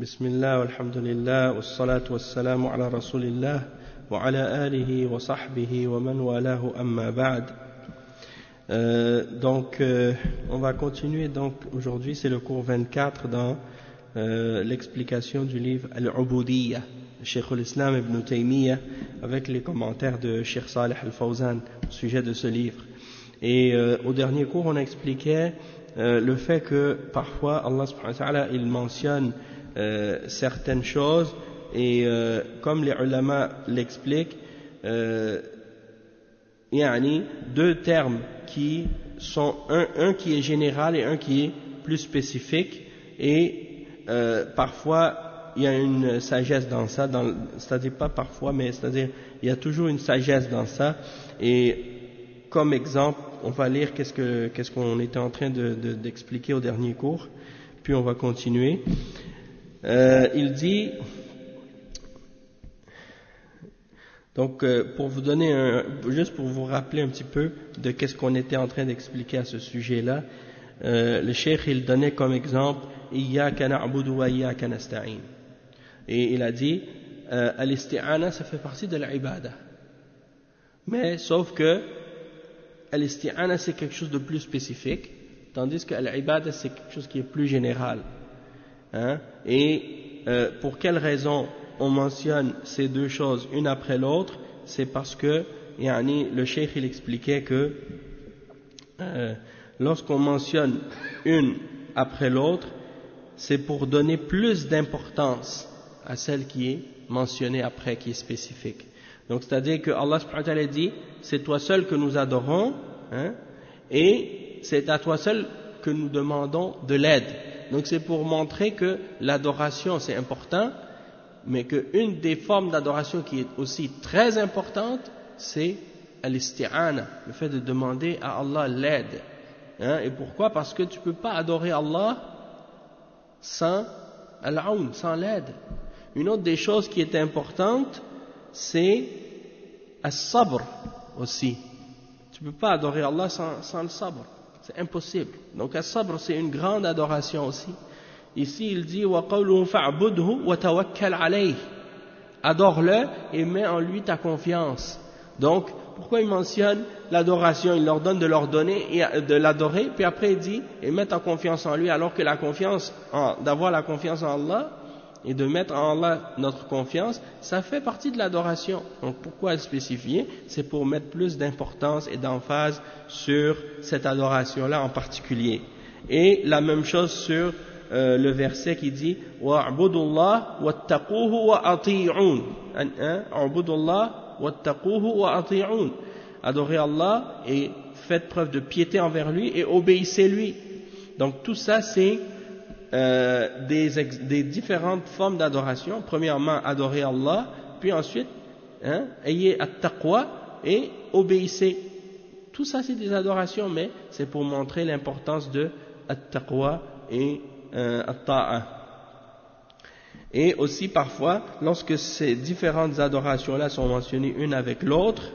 بسم الله والحمد لله والصلاة والسلام على رسول الله وعلى آله وصحبه ومن والاه أما بعد. On va continuer. Donc aujourd'hui c'est le cours 24 dans l'explication du livre Al-Ubudiyya, Cheikh al-Islam Ibn Taymiyyah, avec les commentaires de Cheikh Salih al-Fawzan au sujet de ce livre. Et au dernier cours on expliquait le fait que parfois Allah subhanahu wa ta'ala il mentionne certaines choses et comme les ulama l'expliquent, deux termes qui sont un qui est général et un qui est plus spécifique, et parfois il y a une sagesse dans ça, c'est-à-dire pas parfois mais c'est-à-dire il y a toujours une sagesse dans ça. Et comme exemple on va lire qu'est-ce qu'on était en train d'expliquer au dernier cours, puis on va continuer. Il dit, donc pour vous donner juste pour vous rappeler un petit peu de qu'est-ce qu'on était en train d'expliquer à ce sujet-là, le cheikh il donnait comme exemple Iyyaka na'budu wa iyyaka nasta'in, et il a dit al-isti'ana ça fait partie de l'ibada, mais sauf que al-isti'ana c'est quelque chose de plus spécifique, tandis que l'ibada c'est quelque chose qui est plus général. Et pour quelle raison on mentionne ces deux choses une après l'autre? C'est parce que le cheikh il expliquait que lorsqu'on mentionne une après l'autre, c'est pour donner plus d'importance à celle qui est mentionnée après, qui est spécifique. Donc c'est-à-dire que Allah subhanahu wa ta'ala dit c'est toi seul que nous adorons, et c'est à toi seul que nous demandons de l'aide. Donc c'est pour montrer que l'adoration c'est important, mais qu'une des formes d'adoration qui est aussi très importante, c'est al-isti'ana, le fait de demander à Allah l'aide. Et pourquoi? Parce que tu ne peux pas adorer Allah sans al-aoun, sans l'aide. Une autre des choses qui est importante, c'est as-sabr aussi. Tu ne peux pas adorer Allah sans le sabr. C'est impossible. Donc as-sabr c'est une grande adoration aussi. Ici il dit wa qawluhu fa'budhu wa tawakkal alayh. Adore-le et mets en lui ta confiance. Donc pourquoi il mentionne l'adoration? Il leur donne de leur donner et de l'adorer, puis après il dit et mets ta confiance en lui, alors que d'avoir la confiance en Allah et de mettre en Allah notre confiance, ça fait partie de l'adoration. Donc pourquoi le spécifier? C'est pour mettre plus d'importance et d'emphase sur cette adoration-là en particulier. Et la même chose sur le verset qui dit wa'budullah wattaquhu wa ati'un. Wa'budullah wattaquhu wa ati'un. Adorez Allah et faites preuve de piété envers lui et obéissez-lui. Donc tout ça c'est des différentes formes d'adoration. Premièrement, adorer Allah, puis ensuite, ayez at-taqwa et obéissez. Tout ça, c'est des adorations, mais c'est pour montrer l'importance de at-taqwa et at-ta'a. Et aussi, parfois, lorsque ces différentes adorations-là sont mentionnées une avec l'autre,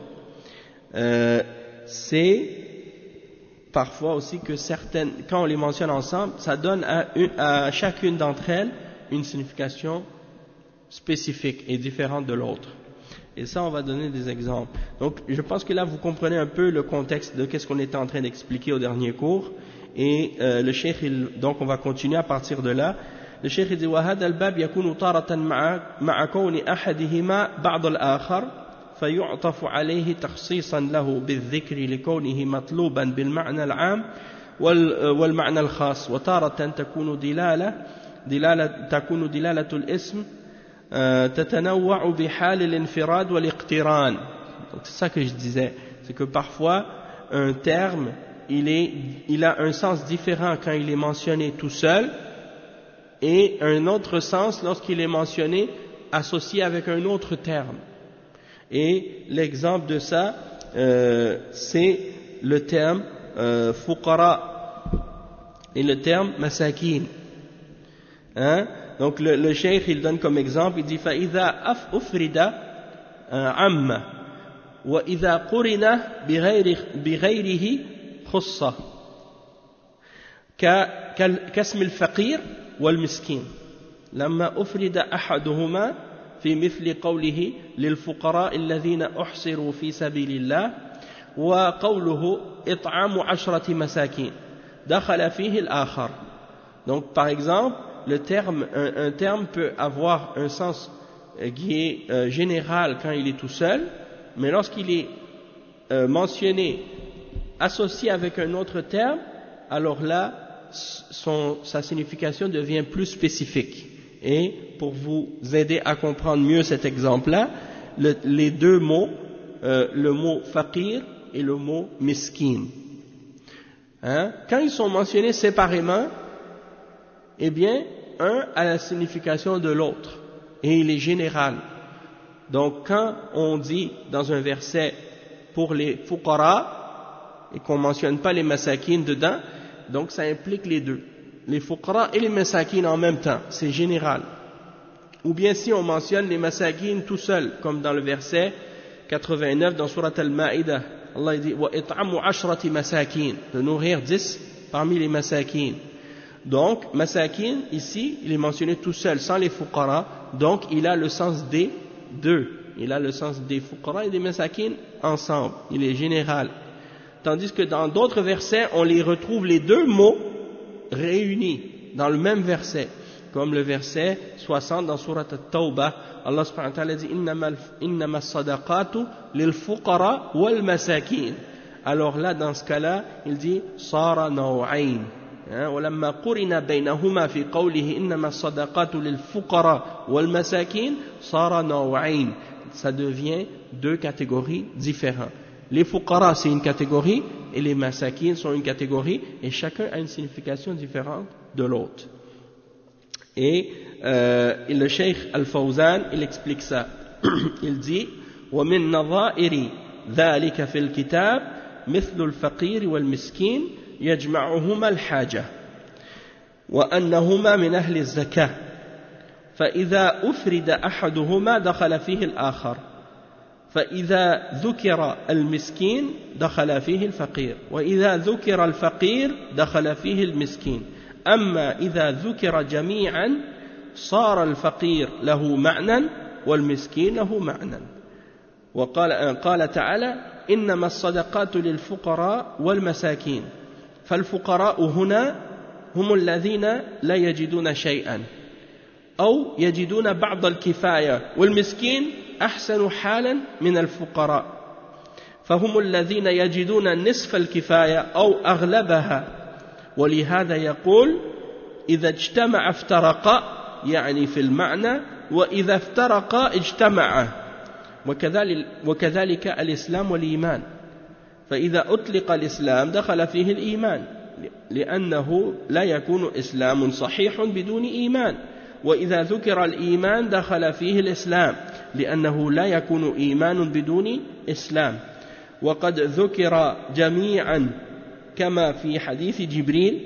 c'est parfois aussi que certaines, quand on les mentionne ensemble, ça donne à chacune d'entre elles une signification spécifique et différente de l'autre. Et ça, on va donner des exemples. Donc, je pense que là, vous comprenez un peu le contexte de qu'est-ce qu'on était en train d'expliquer au dernier cours. Et le cheikh, donc on va continuer à partir de là. Le cheikh dit وهذا الباب يكون طارة مع كون أحدهما بعض الآخر فيعطف عليه تخصيصا له بالذكر لكونه مطلوبا بالمعنى العام والمعنى الخاص، وتارة تكون دلالة الاسم تتنوع بحال الانفراد والاقتران. C'est ça que je disais, c'est que parfois un terme il a un sens différent quand il est mentionné tout seul et un autre sens lorsqu'il est mentionné associé avec un autre terme. Et l'exemple de ça, c'est le terme fuqara et le terme masakin. Donc le cheikh il donne comme exemple, il dit فَإِذَا أُفْرِدَ عَمَّ وَإِذَا قُرِنَ بِغَيْرِهِ خُصَّ كَاسْمِ الْفَقِيرِ والمسكين. لما أفرد أحدهما في مثل قوله للفقراء الذين أحصروا في سبيل الله وقوله إطعام 10 مساكين دخل فيه الآخر. Donc par exemple le terme, un terme peut avoir un sens qui est général quand il est tout seul, mais lorsqu'il est mentionné associé avec un autre terme, alors là sa signification devient plus spécifique. Et pour vous aider à comprendre mieux cet exemple-là, les deux mots, le mot faqir et le mot miskin, quand ils sont mentionnés séparément, eh bien, un a la signification de l'autre, et il est général. Donc, quand on dit dans un verset pour les fuqara, et qu'on ne mentionne pas les masakin dedans, donc ça implique les deux, les fuqara et les masakin en même temps, c'est général. Ou bien si on mentionne les masakin tout seul, comme dans le verset 89 dans Surat Al-Ma'idah, Allah dit wa it'amu 10 masakin, de nourrir 10 parmi les masakin. Donc masakin ici il est mentionné tout seul sans les fuqara, donc il a le sens des deux, il a le sens des fuqara et des masakin ensemble, il est général. Tandis que dans d'autres versets on les retrouve les deux mots réunis dans le même verset, comme le verset 60 dans Surat At-Tawbah, Allah subhanahu wa ta'ala dit innama as-sadaqatu lil fuqara wal masakin. Alors là dans ce cas-là il dit sara naw'ain, ولما قرن بينهما في قوله إنما الصدقات للفقراء والمساكين صار نوعين, ça devient deux catégories différentes. Les fuqara c'est une catégorie et les masakin sont une catégorie, et chacun a une signification différente de l'autre. Et le Cheikh Al-Fawzan il explique ça. Il dit ومن نظائر ذلك في الكتاب مثل الفقير والمسكين يجمعهما الحاجة وأنهما من أهل الزكاة فإذا أفرد أحدهما دخل فيه الآخر فإذا ذكر المسكين دخل فيه الفقير وإذا ذكر الفقير دخل فيه المسكين أما إذا ذكر جميعا صار الفقير له معنى والمسكين له معنى. وقال تعالى إنما الصدقات للفقراء والمساكين فالفقراء هنا هم الذين لا يجدون شيئا أو يجدون بعض الكفاية والمسكين أحسن حالا من الفقراء فهم الذين يجدون نصف الكفاية أو أغلبها ولهذا يقول إذا اجتمع افترقا يعني في المعنى وإذا افترقا اجتمعا وكذلك الإسلام والإيمان فإذا أطلق الإسلام دخل فيه الإيمان لأنه لا يكون إسلام صحيح بدون إيمان وإذا ذكر الإيمان دخل فيه الإسلام لأنه لا يكون إيمان بدون إسلام وقد ذكر جميعا كما في حديث جبريل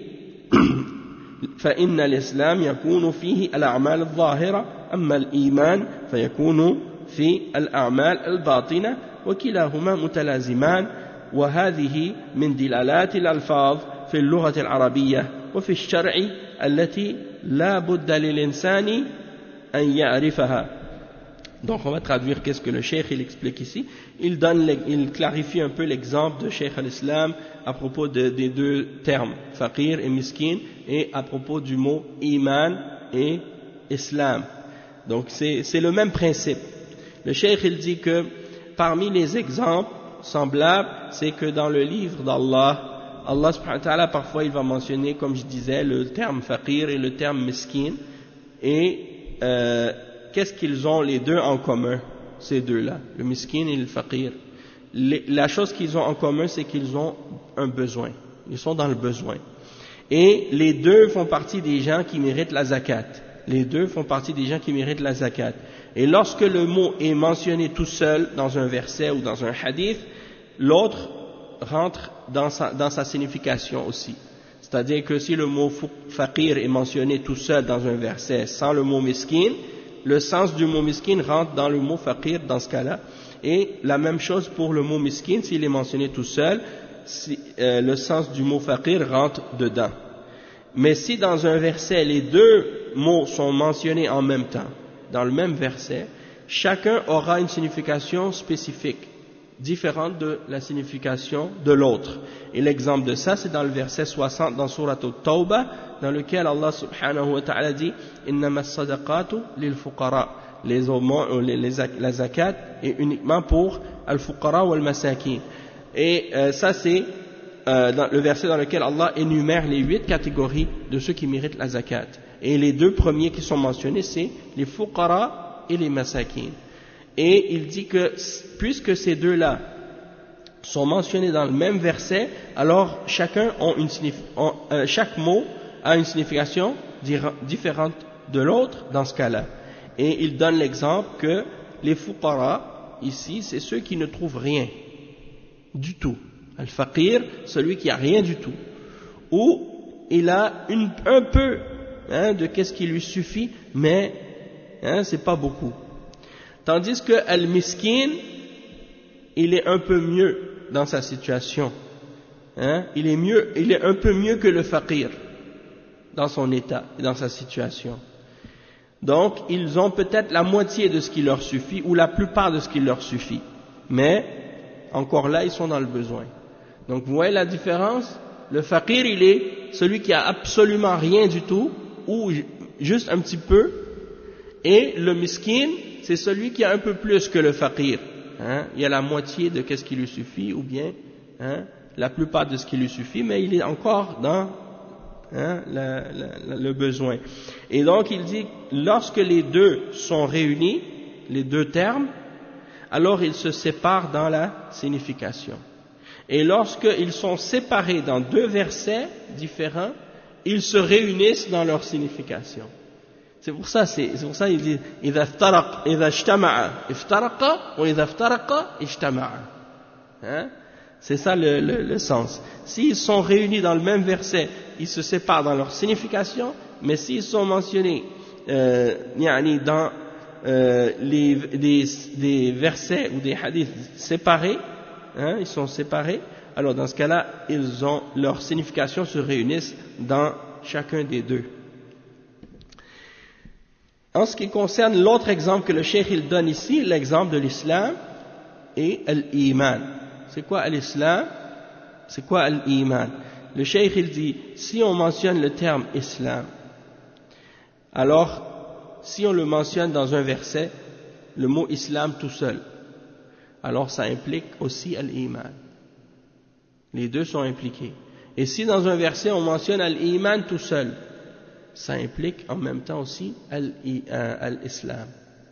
فإن الإسلام يكون فيه الأعمال الظاهرة أما الإيمان فيكون في الأعمال الباطنة وكلاهما متلازمان وهذه من دلالات الألفاظ في اللغة العربية وفي الشرع التي لا بد للإنسان أن يعرفها. Donc on va traduire qu'est-ce que le cheikh il explique ici. Il clarifie un peu l'exemple de Cheikh al-Islam à propos des deux termes, faqir et miskin, et à propos du mot iman et islam. Donc c'est le même principe. Le cheikh il dit que parmi les exemples semblables, c'est que dans le livre d'Allah, Allah subhanahu wa ta'ala parfois il va mentionner, comme je disais, le terme faqir et le terme miskin, et qu'est-ce qu'ils ont les deux en commun, ces deux-là, le miskin et le faqir? La chose qu'ils ont en commun, c'est qu'ils ont un besoin, ils sont dans le besoin, et les deux font partie des gens qui méritent la zakat. Les deux font partie des gens qui méritent la zakat. Et lorsque le mot est mentionné tout seul dans un verset ou dans un hadith, l'autre rentre dans sa signification aussi. C'est-à-dire que si le mot faqir est mentionné tout seul dans un verset sans le mot miskin, le sens du mot miskin rentre dans le mot faqir dans ce cas-là. Et la même chose pour le mot miskin, s'il est mentionné tout seul, le sens du mot faqir rentre dedans. Mais si dans un verset les deux mots sont mentionnés en même temps, dans le même verset, chacun aura une signification spécifique, différente de la signification de l'autre. Et l'exemple de ça, c'est dans le verset 60 dans Surat At-Tawbah, dans lequel Allah subhanahu wa ta'ala dit « Innama as-sadaqatu lil-fuqara » les aumônes, la zakat est uniquement pour al-fuqara ou al-masakin. Et ça c'est dans le verset dans lequel Allah énumère les 8 catégories de ceux qui méritent la zakat. Et les deux premiers qui sont mentionnés, c'est les fuqara et les masakin. Et il dit que puisque ces deux-là sont mentionnés dans le même verset, alors chaque mot a une signification différente de l'autre dans ce cas-là. Et il donne l'exemple que les fuqara, ici, c'est ceux qui ne trouvent rien du tout. Al-faqir, celui qui a rien du tout. Ou il a un peu de qu'est-ce qui lui suffit, mais c'est pas beaucoup. Tandis que al-miskin, il est un peu mieux dans sa situation. Il est un peu mieux que le faqir dans son état et dans sa situation. Donc, ils ont peut-être la moitié de ce qui leur suffit ou la plupart de ce qui leur suffit. Mais, encore là, ils sont dans le besoin. Donc, vous voyez la différence? Le faqir, il est celui qui a absolument rien du tout ou juste un petit peu. Et le miskin, c'est celui qui a un peu plus que le faqir. Il y a la moitié de ce qui lui suffit ou bien la plupart de ce qui lui suffit, mais il est encore dans le besoin. Et donc il dit, lorsque les deux sont réunis, les deux termes, alors ils se séparent dans la signification. Et lorsqu'ils sont séparés dans deux versets différents, ils se réunissent dans leur signification. C'est pour ça il dit إذا اجتمع افترق وإذا افترق اجتمع. C'est ça le sens. S'ils sont réunis dans le même verset, ils se séparent dans leur signification, mais s'ils sont mentionnés dans des versets ou des hadiths séparés, ils sont séparés, alors dans ce cas-là, leur signification se réunissent dans chacun des deux. En ce qui concerne l'autre exemple que le cheikh il donne ici, l'exemple de l'islam et l'iman. C'est quoi l'islam? C'est quoi l'iman? Le cheikh il dit, si on mentionne le terme islam, alors si on le mentionne dans un verset, le mot islam tout seul, alors ça implique aussi l'iman. Les deux sont impliqués. Et si dans un verset on mentionne l'iman tout seul, ça implique en même temps aussi l'islam.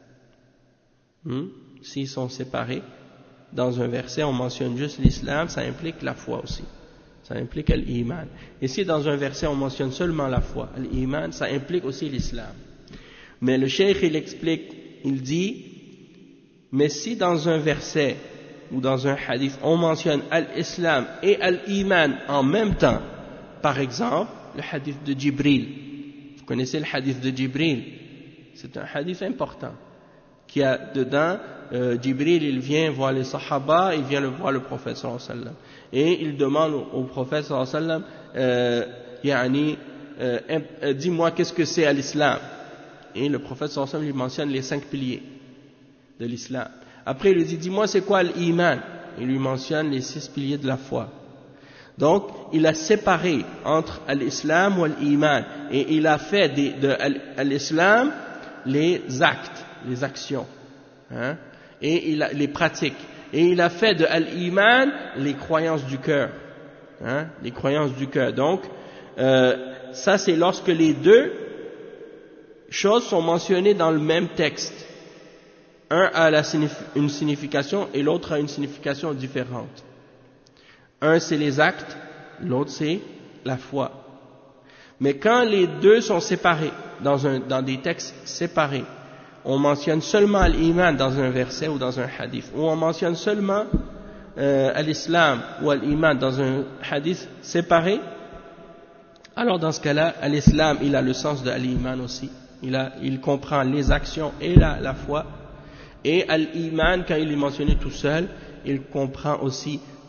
S'ils sont séparés, dans un verset on mentionne juste l'islam, ça implique la foi aussi. Ça implique l'iman. Et si dans un verset on mentionne seulement la foi, l'iman, ça implique aussi l'islam. Mais le cheikh il explique, il dit, mais si dans un verset ou dans un hadith on mentionne l'islam et l'iman en même temps, par exemple le hadith de Jibril. Vous connaissez le hadith de Jibril? C'est un hadith important qui a dedans Jibril il vient voir les sahaba, il vient voir le prophète sallallahu alayhi wa sallam et il demande au prophète sallallahu alayhi wa sallam dis-moi qu'est-ce que c'est l'islam, et le prophète sallallahu alayhi wa sallam lui mentionne les 5 piliers de l'islam. Après il lui dit dis-moi c'est quoi l'iman, il lui mentionne les 6 piliers de la foi. Donc, il a séparé entre l'islam et l'iman, et il a fait de l'islam les actes, les actions, et les pratiques. Et il a fait de l'iman les croyances du cœur, les croyances du cœur. Donc, ça c'est lorsque les deux choses sont mentionnées dans le même texte. Un a une signification et l'autre a une signification différente. Un c'est les actes, l'autre c'est la foi. Mais quand les deux sont séparés, dans des textes séparés, on mentionne seulement l'iman dans un verset ou dans un hadith, ou on mentionne seulement l'islam ou l'iman dans un hadith séparé, alors dans ce cas-là, l'islam il a le sens de l'iman aussi. Il comprend les actions et la foi. Et l'iman, quand il est mentionné tout seul, il comprend aussi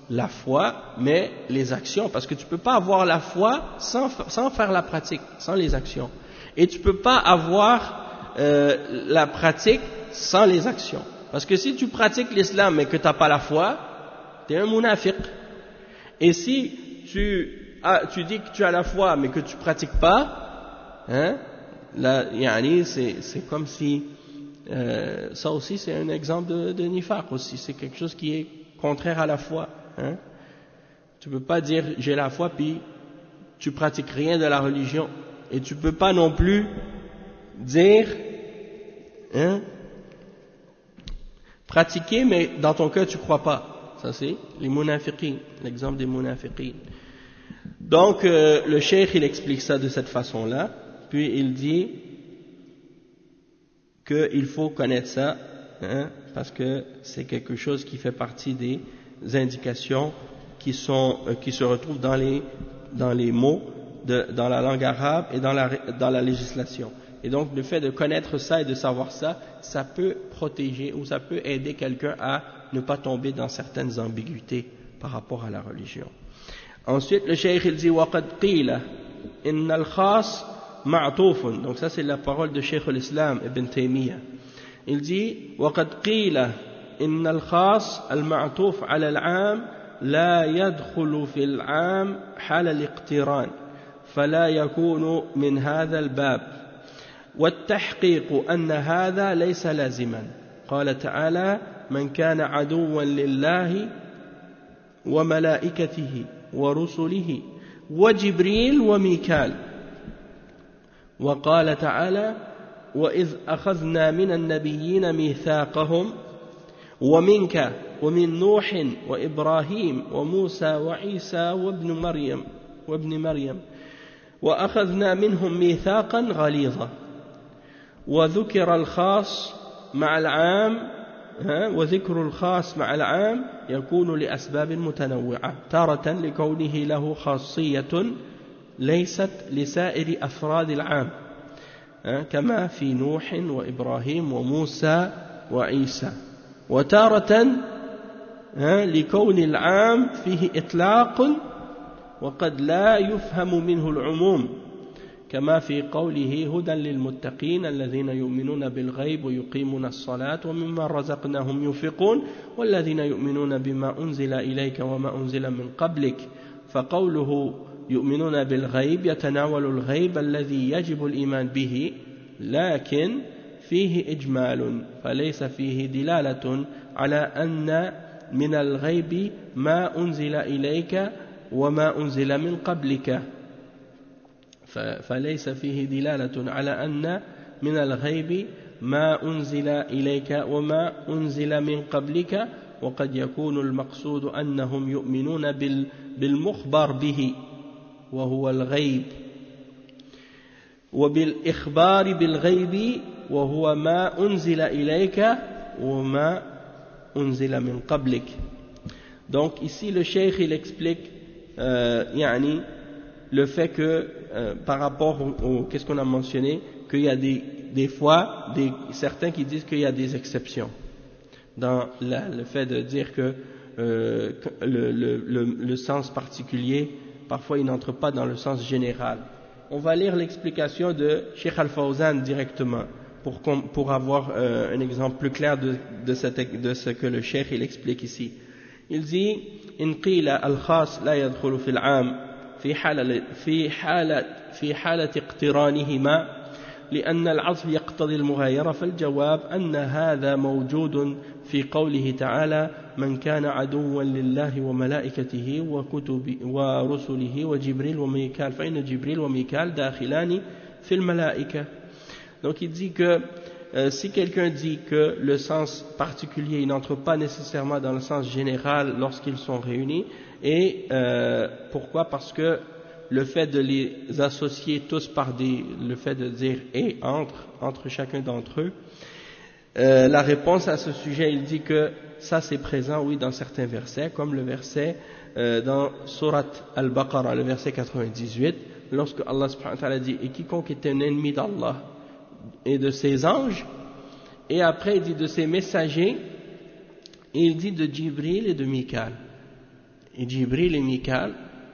la foi, mais les actions, parce que tu ne peux pas avoir la foi sans faire la pratique, sans les actions. Et tu ne peux pas avoir la pratique sans les actions. Parce que si tu pratiques l'islam mais que tu n'as pas la foi, tu es un munafiq. Et si tu dis que tu as la foi mais que tu ne pratiques pas, hein, là, c'est comme si... ça aussi c'est un exemple de nifaq aussi, c'est quelque chose qui est contraire à la foi. Hein? Tu ne peux pas dire j'ai la foi puis tu pratiques rien de la religion, et tu ne peux pas non plus dire hein, pratiquer mais dans ton cœur tu ne crois pas. Ça c'est les munafiqin, l'exemple des munafiqin. Donc le cheikh il explique ça de cette façon là, puis il dit qu'il faut connaître ça, hein, parce que c'est quelque chose qui fait partie des indications qui se retrouvent dans les mots, dans la langue arabe et dans la législation. Et donc le fait de connaître ça et de savoir ça, ça peut protéger ou ça peut aider quelqu'un à ne pas tomber dans certaines ambiguïtés par rapport à la religion. Ensuite, le cheikh il dit وَقَدْ قِيلَ إِنَّ الْخَاص معطوف. Donc ça c'est la parole de Cheikh l'Islam Ibn Taymiyyah. Il dit وقد قيل إن الخاص المعطوف على العام لا يدخل في العام حال الاقتران فلا يكون من هذا الباب والتحقيق أن هذا ليس لازما. قال تعالى من كان عدوا لله وملائكته ورسله وجبريل وميكال. وقال تعالى وإذ أخذنا من النبيين ميثاقهم ومنك ومن نوح وإبراهيم وموسى وعيسى وابن مريم وأخذنا منهم ميثاقا غليظا. وذكر الخاص مع العام وذكر الخاص مع العام يكون لأسباب متنوعة تارة لكونه له خاصية ليست لسائر أفراد العام كما في نوح وإبراهيم وموسى وعيسى، وتارة لكون العام فيه إطلاق وقد لا يفهم منه العموم كما في قوله هدى للمتقين الذين يؤمنون بالغيب ويقيمون الصلاة ومما رزقناهم ينفقون والذين يؤمنون بما أنزل إليك وما أنزل من قبلك. فقوله يؤمنون بالغيب يتناول الغيب الذي يجب الإيمان به لكن فيه إجمال فليس فيه دلالة على أن من الغيب ما أنزل إليك وما أنزل من قبلك فليس فيه دلالة على أن من الغيب ما أنزل إليك وما أنزل من قبلك وقد يكون المقصود أنهم يؤمنون بالمخبر به وهو الغيب وبالإخبار بالغيب وهو ما أنزل إليك وما أنزل من قبلك. Donc ici le cheikh il explique le fait que par rapport au qu'est-ce qu'on a mentionné, qu'il y a des fois certains qui disent qu'il y a des exceptions dans le fait de dire que le sens particulier parfois il n'entre pas dans le sens général. On va lire l'explication de Cheikh Al-Fawzan directement pour avoir un exemple plus clair de ce que le cheikh il explique ici. Il dit إن قيل الخاص لا يدخل في العام في حالة اقترانهما لأن العطف يقتضي المغايرة فالجواب أن هذا موجود في قوله تعالى من كان عدوا لله وملائكته ورسله وجبريل وميكال فإن جبريل وميكال داخلان في الملائكة. Donc il dit que si quelqu'un dit que le sens particulier n'entre pas nécessairement dans le sens général lorsqu'ils sont réunis, et pourquoi? Parce que le fait de les associer tous par le fait de dire et entre chacun d'entre eux, la réponse à ce sujet, il dit que ça c'est présent, oui, dans certains versets, comme le verset dans Surat Al-Baqarah, le verset 98, lorsque Allah subhanahu wa ta'ala dit et quiconque est un ennemi d'Allah et de ses anges, et après il dit de ses messagers, et il dit de Jibril et de Mikal. Et Jibril et Mikael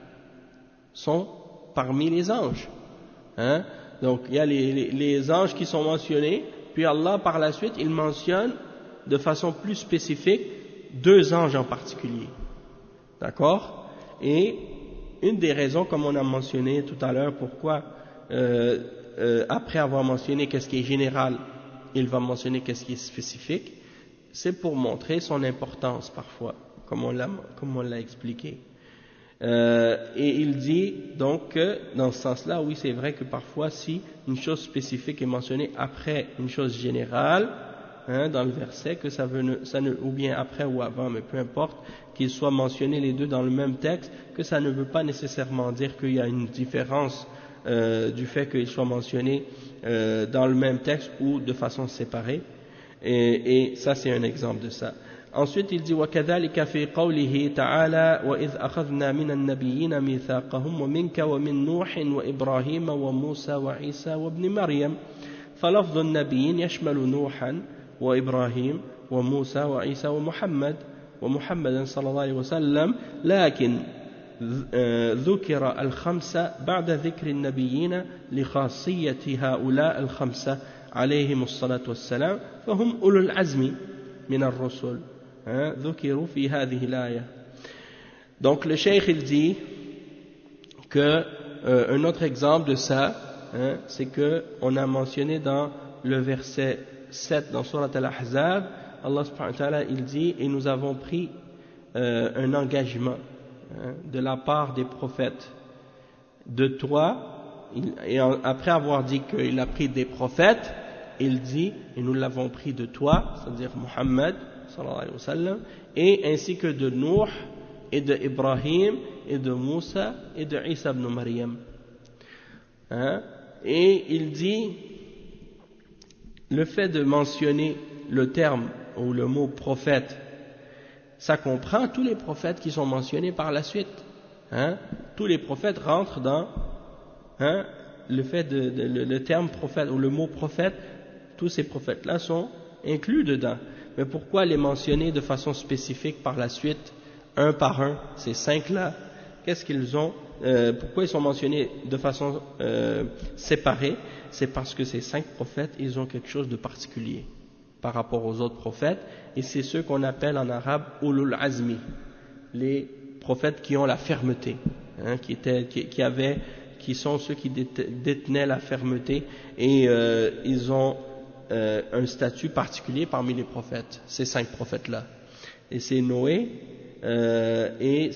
sont parmi les anges. Hein? Donc il y a les anges qui sont mentionnés, puis Allah par la suite il mentionne de façon plus spécifique 2 anges en particulier. D'accord? Et une des raisons, comme on a mentionné tout à l'heure, pourquoi après avoir mentionné qu'est-ce qui est général, il va mentionner qu'est-ce qui est spécifique, c'est pour montrer son importance parfois, comme on l'a expliqué. Et il dit donc que dans ce sens-là, oui, c'est vrai que parfois, si une chose spécifique est mentionnée après une chose générale, hein, dans le verset, que ou bien après ou avant, mais peu importe, qu'ils soient mentionnés les deux dans le même texte, que ça ne veut pas nécessairement dire qu'il y a une différence du fait qu'ils soient mentionnés dans le même texte ou de façon séparée. Et ça, c'est un exemple de ça. Ensuite, il dit وَكَذَلِكَ فِي قَوْلِهِ تَعَالَى وَإِذْ أَخَذْنَا مِنَ النَّبِيِّينَ مِيثَاقَهُمْ وَمِنْكَ وَمِنْ نُوحٍ وَإِبْرَاهِيمَ وَمُوسَى وَعِيسَى وَابْنِ مَرْيَمَ فلفظ النبيين يشمل نوحا وإبراهيم وموسى وعيسى ومحمد صلى الله عليه وسلم لكن ذكر الخمسة بعد ذكر النبيين لخاصية هؤلاء الخمسة عليهم الصلاة والسلام فهم أولو العزم من الرسل ذكروا في هذه الآية. Donc le cheikh il dit que un autre exemple de ça, c'est que on a mentionné dans le verset 7 dans Surat Al-Ahzab, Allah subhanahu wa ta'ala il dit et nous avons pris un engagement de la part des prophètes de toi, et après avoir dit qu'il a pris des prophètes, il dit et nous l'avons pris de toi, c'est-à-dire Muhammad sallallahu alayhi wa sallam, et ainsi que de Nuh et de Ibrahim et de Moussa et de Isa ibn Maryam. Et il dit le fait de mentionner le terme ou le mot prophète, ça comprend tous les prophètes qui sont mentionnés par la suite. Tous les prophètes rentrent dans le fait le terme prophète ou le mot prophète, tous ces prophètes-là sont inclus dedans. Mais pourquoi les mentionner de façon spécifique par la suite, un par un, ces 5-là? Qu'est-ce qu'ils ont? Pourquoi ils sont mentionnés de façon séparée? C'est parce que ces 5 prophètes, ils ont quelque chose de particulier par rapport aux autres prophètes, et c'est ceux qu'on appelle en arabe ulul azmi, les prophètes qui ont la fermeté, qui sont ceux qui détenaient la fermeté, et ils ont un statut particulier parmi les prophètes, ces 5 prophètes-là. Et c'est Noé, et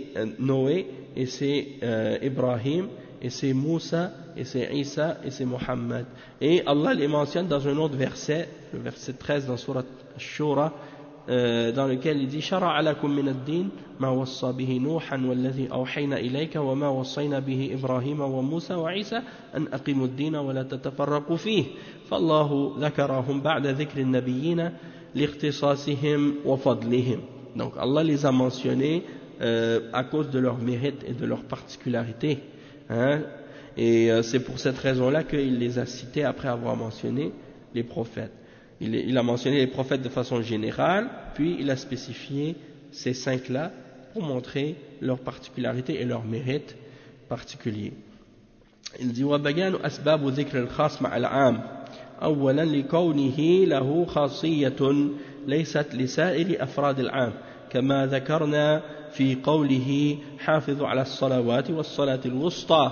c'est Ibrahim, et c'est Moussa, et c'est Isa, et c'est Muhammad. Et Allah les mentionne dans un autre verset, le verset 13 dans Surat Shura, dans lequel il dit شرع لكم من الدين ما وصى به نوحا والذي أوحينا إليك وما وصينا به إبراهيم وموسى وعيسى أن أقيموا الدين ولا تتفرقوا فيه فالله ذكرهم بعد ذكر النبيين لاختصاصهم وفضلهم. Donc Allah les a mentionnés à cause de leur mérite et de leur particularité, et c'est pour cette raison-là qu'il les a cités après avoir mentionné les prophètes. Il a mentionné les prophètes de façon générale, puis il a spécifié ces 5-là pour montrer leur particularité et leur mérite particulier. Il dit وَبَيَانُ أَسْبَابُ ذِكْرِ الْخَاص مع العام أولا لكونه له خاصية ليست لسائر أفراد العام كما ذكرنا في قوله حافظوا على الصلوات والصلاة الوسطى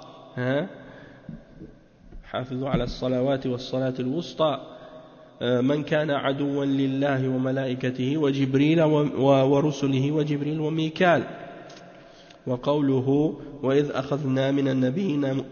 حافظوا على الصلوات والصلاة الوسطى من كان عدوا لله وملائكته وجبريل ورسله وجبريل وميكال وقوله وإذ أخذنا من النبيين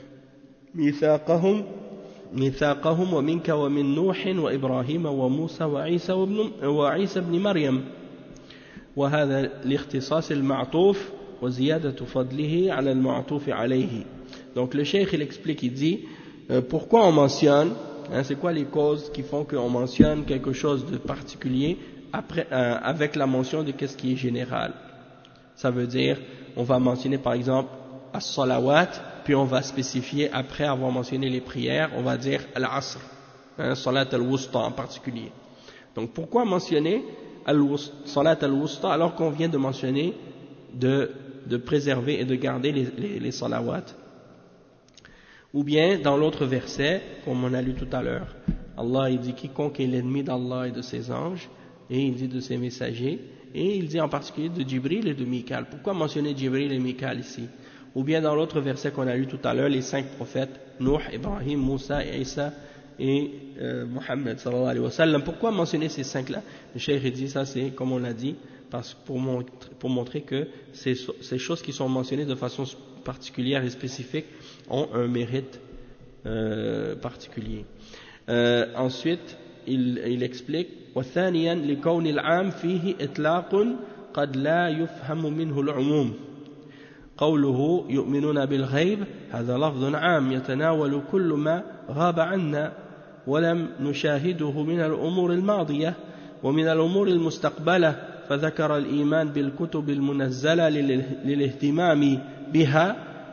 ميثاقهم ومنك ومن نوح وإبراهيم وموسى وعيسى بن مريم وهذا لاختصاص المعطوف وزيادة فضله على المعطوف عليه. Donc le cheikh il explique, il dit pourquoi on mentionne, c'est quoi les causes qui font qu'on mentionne quelque chose de particulier après, avec la mention de qu'est-ce qui est général. Ça veut dire on va mentionner par exemple as-salawat, puis on va spécifier après avoir mentionné les prières, on va dire al-asr, salat al-wusta en particulier. Donc pourquoi mentionner salat al-wusta alors qu'on vient de mentionner de préserver et de garder les salawats. Ou bien dans l'autre verset, comme on a lu tout à l'heure, Allah il dit quiconque est l'ennemi d'Allah et de ses anges, et il dit de ses messagers, et il dit en particulier de Jibril et de Mikaël. Pourquoi mentionner Jibril et Mikaël ici? Ou bien dans l'autre verset qu'on a lu tout à l'heure, les 5 prophètes, Nuh, Ibrahim, Moussa, Isa et Muhammad sallallahu alayhi wa sallam. Pourquoi mentionner ces 5-là? Le cheikh dit ça, c'est comme on l'a dit, pour montrer que ces choses qui sont mentionnées de façon particulière et spécifique ont un mérite particulier. Ensuite, il explique وثانيا لكون العام فيه إطلاق قد لا يفهم منه العموم قوله يؤمنون بالغيب هذا لفظ عام يتناول كل ما غاب عنا ولم نشاهده من الأمور الماضية ومن الأمور المستقبلة فذكر الإيمان بالكتب المنزلة للاهتمام بها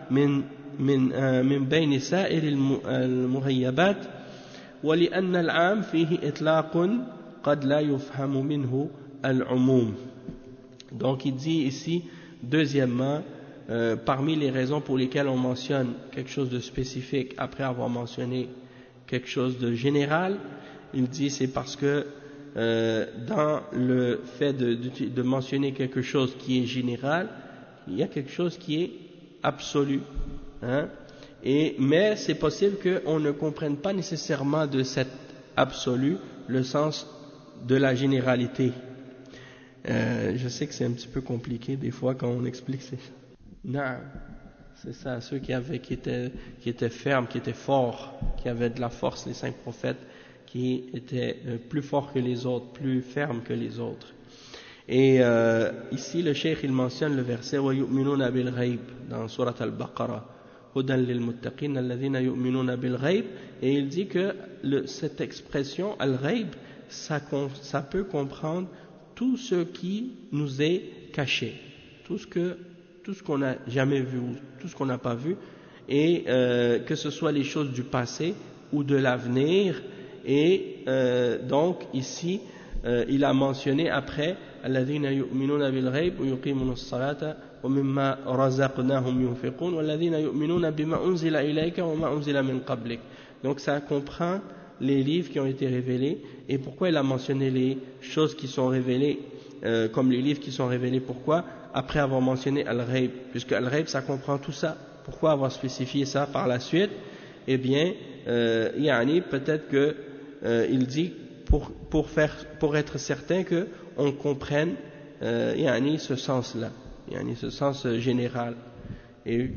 من بين سائر المغيبات ولأن العام فيه إطلاق قد لا يفهم منه العموم. Donc il dit ici deuxièmement parmi les raisons pour lesquelles on mentionne quelque chose de spécifique après avoir mentionné quelque chose de général, il dit c'est parce que dans le fait de mentionner quelque chose qui est général, il y a quelque chose qui est absolu, hein? Mais c'est possible qu'on ne comprenne pas nécessairement de cet absolu le sens de la généralité. Je sais que c'est un petit peu compliqué des fois quand on explique ça. Non, c'est ça, ceux qui étaient fermes, qui étaient forts, qui avaient de la force, les 5 prophètes, qui étaient plus forts que les autres, plus fermes que les autres. Et ici le cheikh il mentionne le verset وَيُؤْمِنُونَ بِالْغَيْبِ dans Surat Al-Baqarah هُدًى لِلْمُتَّقِينَ الَّذِينَ يُؤْمِنُونَ بِالْغَيْبِ, et il dit que cette expression Al-Ghaib ça peut comprendre tout ce qui nous est caché, tout ce qu'on n'a jamais vu, tout ce qu'on n'a pas vu, et que ce soit les choses du passé ou de l'avenir. Et donc ici il a mentionné après الذين يؤمنون بالغيب ويقيمون الصلاة ومما رزقناهم ينفقون والذين يؤمنون بما أنزل إليك وما أنزل من قبلك. Donc ça comprend les livres qui ont été révélés. Et pourquoi il a mentionné les choses qui sont révélées comme les livres qui sont révélés? Pourquoi? Après avoir mentionné Al-Ghaib, puisque Al-Ghaib ça comprend tout ça. Pourquoi avoir spécifié ça par la suite? Eh bien yani peut-être que il dit pour être certain que on comprenne yani ce sens-là, yani ce sens général, et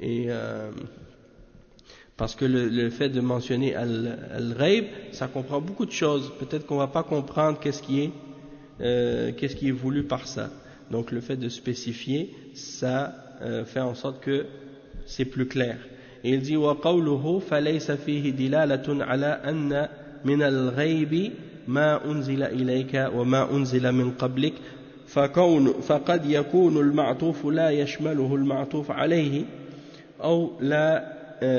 parce que le fait de mentionner al-ghaib, ça comprend beaucoup de choses. Peut-être qu'on va pas comprendre qu'est-ce qui est voulu par ça. Donc le fait de spécifier, ça fait en sorte que c'est plus clair. Et il dit وَقَوْلُهُ فَلَيْسَ فِيهِ دِلَالَةٌ عَلَى أَنَّ من الغيب ما أنزل إليك وما أنزل من قبلك فقد يكون المعطوف لا يشمله المعطوف عليه أو لا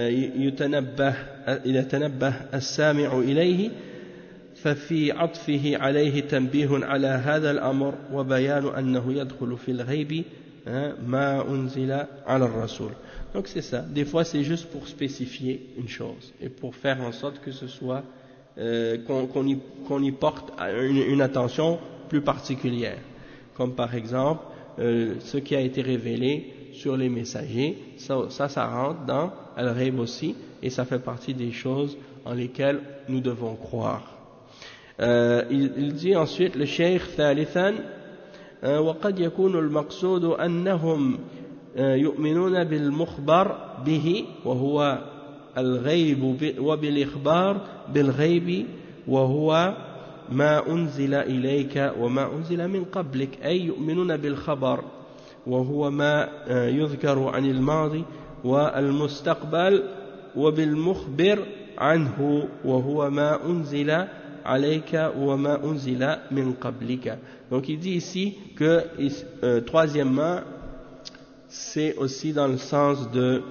يتنبه السامع إليه ففي عطفه عليه تنبيه على هذا الأمر وبيان أنه يدخل في الغيب ما أنزل على الرسول. Donc c'est ça, des fois c'est juste pour spécifier une chose et pour faire en sorte que ce soit qu'on y porte une attention plus particulière, comme par exemple ce qui a été révélé sur les messagers, ça rentre dans Al-Ghaib aussi, et ça fait partie des choses en lesquelles nous devons croire. Il dit ensuite le cheikh ثالثا وقد يكون المقصود أنهم يؤمنون بالمخبر به وهو الغيب وبالإخبار بالغيب وهو ما أنزل إليك وما أنزل من قبلك، أي يؤمنون بالخبر وهو ما يذكر عن الماضي والمستقبل وبالمخبر عنه وهو ما أنزل عليك وما أنزل من قبلك. Donc il dit ici que troisièmement c'est aussi dans le sens de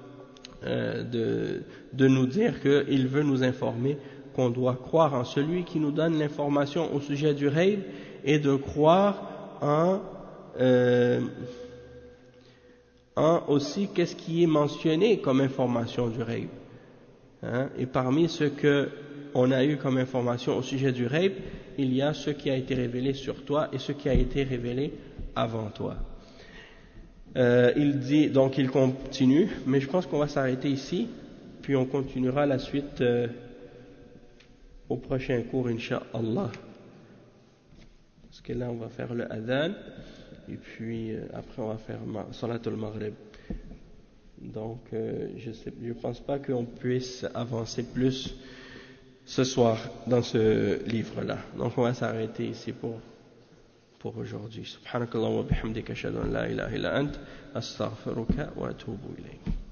nous dire qu'il veut nous informer qu'on doit croire en celui qui nous donne l'information au sujet du ghaib et de croire en aussi qu'est-ce qui est mentionné comme information du ghaib. Et parmi ce que on a eu comme information au sujet du ghaib, il y a ce qui a été révélé sur toi et ce qui a été révélé avant toi. Donc il continue, mais je pense qu'on va s'arrêter ici, puis on continuera la suite au prochain cours, Inch'Allah. Parce que là on va faire le adhan, et puis après on va faire Salatul Maghrib. Donc je pense pas qu'on puisse avancer plus ce soir dans ce livre-là. Donc on va s'arrêter ici pour aujourd'hui. Subhanakallah wa bihamdika ashhadu an la ilaha illa ant astaghfiruka wa atubu ilayk.